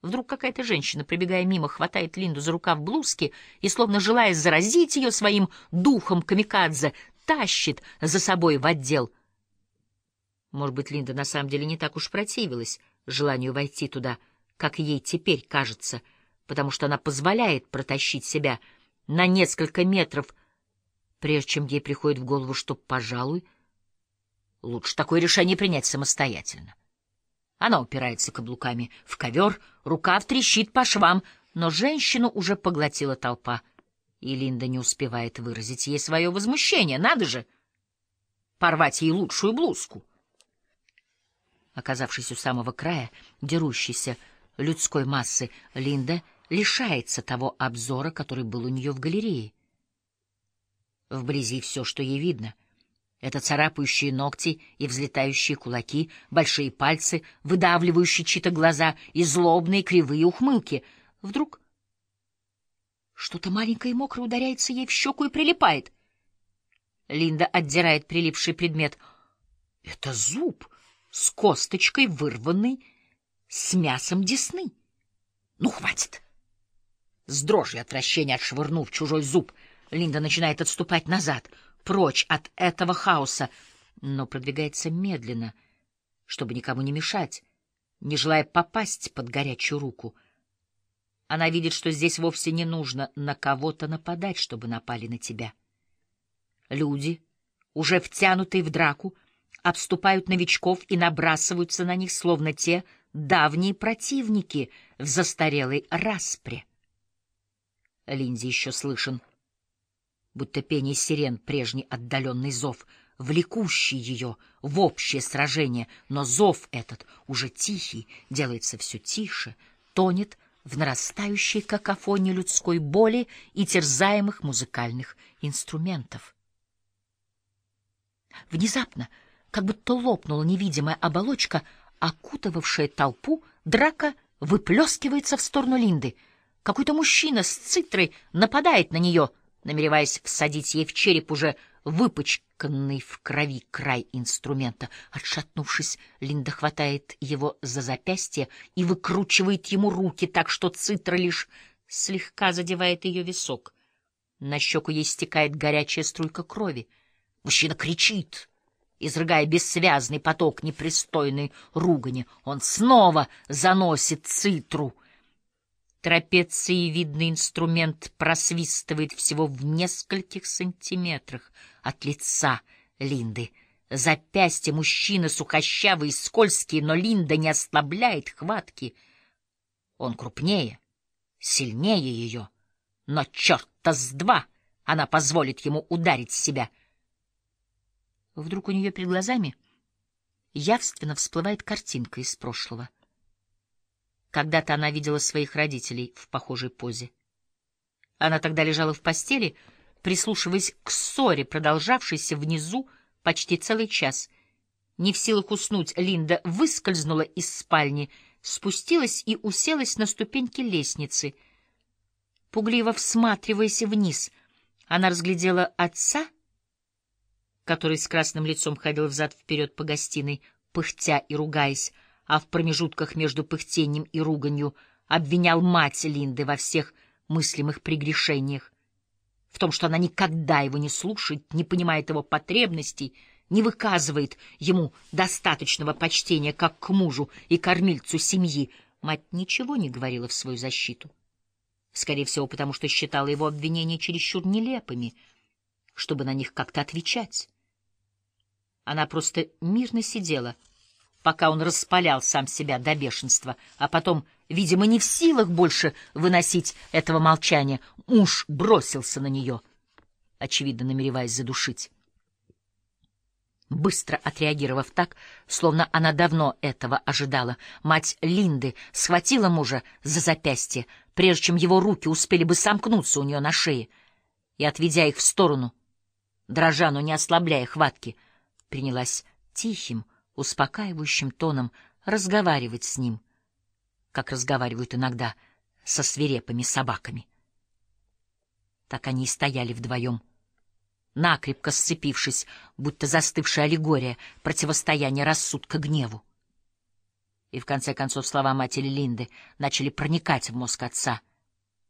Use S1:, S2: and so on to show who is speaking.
S1: Вдруг какая-то женщина, пробегая мимо, хватает Линду за рукав блузки и, словно желая заразить ее своим духом камикадзе, тащит за собой в отдел. Может быть, Линда на самом деле не так уж противилась желанию войти туда, как ей теперь кажется, потому что она позволяет протащить себя на несколько метров, прежде чем ей приходит в голову, что, пожалуй, лучше такое решение принять самостоятельно. Она упирается каблуками в ковер, рукав трещит по швам, но женщину уже поглотила толпа, и Линда не успевает выразить ей свое возмущение. Надо же порвать ей лучшую блузку. Оказавшись у самого края дерущейся людской массы, Линда лишается того обзора, который был у нее в галерее. Вблизи все, что ей видно — это царапающие ногти и взлетающие кулаки, большие пальцы, выдавливающие чьи-то глаза и злобные кривые ухмылки. Вдруг что-то маленькое и мокрое ударяется ей в щеку и прилипает. Линда отдирает прилипший предмет. Это зуб с косточкой, вырванный с мясом десны. Ну, хватит! С дрожью отвращения отшвырнув чужой зуб, Линда начинает отступать назад — прочь от этого хаоса, но продвигается медленно, чтобы никому не мешать, не желая попасть под горячую руку. Она видит, что здесь вовсе не нужно на кого-то нападать, чтобы напали на тебя. Люди, уже втянутые в драку, обступают новичков и набрасываются на них, словно те давние противники в застарелой распре. Линде еще слышен будто пение сирен, прежний отдаленный зов, влекущий ее в общее сражение, но зов этот, уже тихий, делается все тише, тонет в нарастающей какофонии людской боли и терзаемых музыкальных инструментов. Внезапно, как будто лопнула невидимая оболочка, окутывавшая толпу, драка выплескивается в сторону Линды. Какой-то мужчина с цитрой нападает на нее, намереваясь всадить ей в череп уже выпачканный в крови край инструмента. Отшатнувшись, Линда хватает его за запястье и выкручивает ему руки так, что цитра лишь слегка задевает ее висок. На щеку ей стекает горячая струйка крови. Мужчина кричит, изрыгая бессвязный поток непристойной ругани. Он снова заносит цитру. Трапециевидный инструмент просвистывает всего в нескольких сантиметрах от лица Линды. Запястья мужчины сухощавые и скользкие, но Линда не ослабляет хватки. Он крупнее, сильнее ее, но черта с два она позволит ему ударить себя. Вдруг у нее перед глазами явственно всплывает картинка из прошлого. Когда-то она видела своих родителей в похожей позе. Она тогда лежала в постели, прислушиваясь к ссоре, продолжавшейся внизу почти целый час. Не в силах уснуть, Линда выскользнула из спальни, спустилась и уселась на ступеньки лестницы. Пугливо всматриваясь вниз, она разглядела отца, который с красным лицом ходил взад-вперед по гостиной, пыхтя и ругаясь, а в промежутках между пыхтением и руганью обвинял мать Линды во всех мыслимых прегрешениях, в том, что она никогда его не слушает, не понимает его потребностей, не выказывает ему достаточного почтения как к мужу и кормильцу семьи. Мать ничего не говорила в свою защиту. Скорее всего, потому что считала его обвинения чересчур нелепыми, чтобы на них как-то отвечать. Она просто мирно сидела, пока он распалял сам себя до бешенства, а потом, видимо, не в силах больше выносить этого молчания, муж бросился на нее, очевидно, намереваясь задушить. Быстро отреагировав так, словно она давно этого ожидала, мать Линды схватила мужа за запястье, прежде чем его руки успели бы сомкнуться у нее на шее, и, отведя их в сторону, дрожа, но не ослабляя хватки, принялась тихим, успокаивающим тоном разговаривать с ним, как разговаривают иногда со свирепыми собаками. Так они и стояли вдвоем, накрепко сцепившись, будто застывшая аллегория противостояния рассудка гневу. И в конце концов слова матери Линды начали проникать в мозг отца.